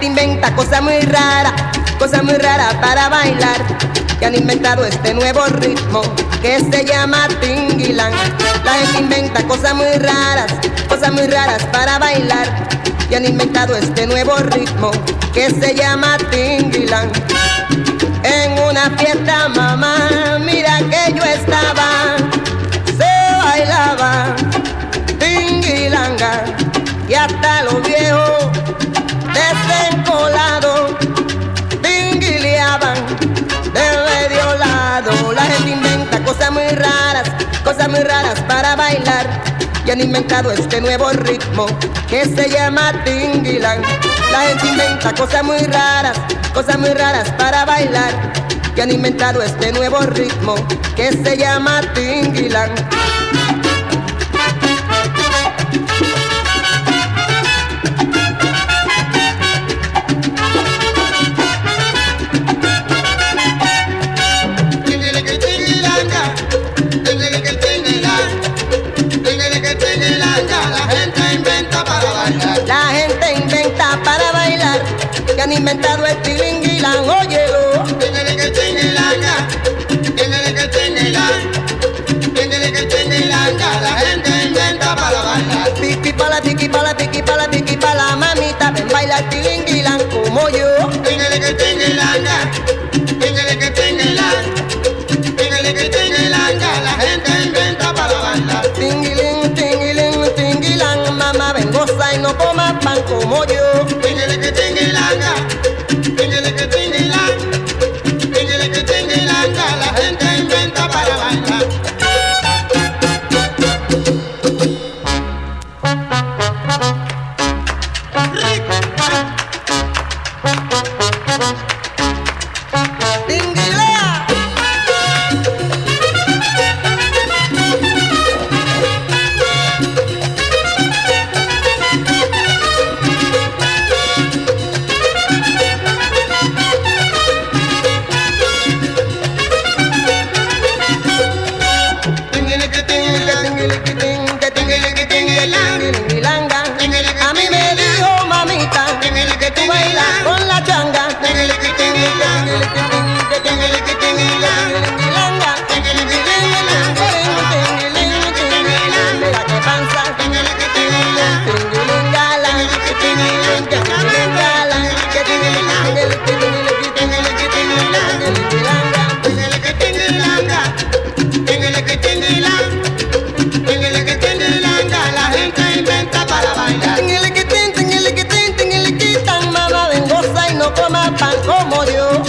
gente inventa cosas muy raras para bailar, que han inventado este nuevo ritmo que se llama tinguilán. La gente inventa cosas muy raras para bailar, que han inventado este nuevo ritmo que se llama tinguilán. En una fiesta, mamá, mira que yo estaba, se bailaba tinguilanga y hasta los viejos desencolados tinguileaban de medio lado. La gente inventa cosas muy raras para bailar, y han inventado este nuevo ritmo que se llama tinguilán. La gente inventa cosas muy raras para bailar, que han inventado este nuevo ritmo que se llama tinguilán. Que han inventado el tilinguilán, óyelo. La gente inventa para bailar. Piqui pala, piqui pala, piqui pala, piqui pala, mamita, ven baila el tilinguilán como yo. La gente inventa para bailar. Tinguilín, tinguilín, tinguilán, mamá, ven goza y no comas pan como yo. La gente inventa para bailar. Tinguilea. A mí me dijo mamita que tú bailas con la changa. Mira que panza. La gente inventa para bailar. Mamá, ven goza y no coma pan como yo.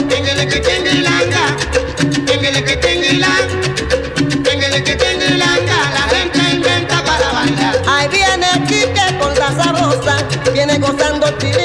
La gente inventa para bailar. Ahí viene Quique con la sabrosa, viene gozando el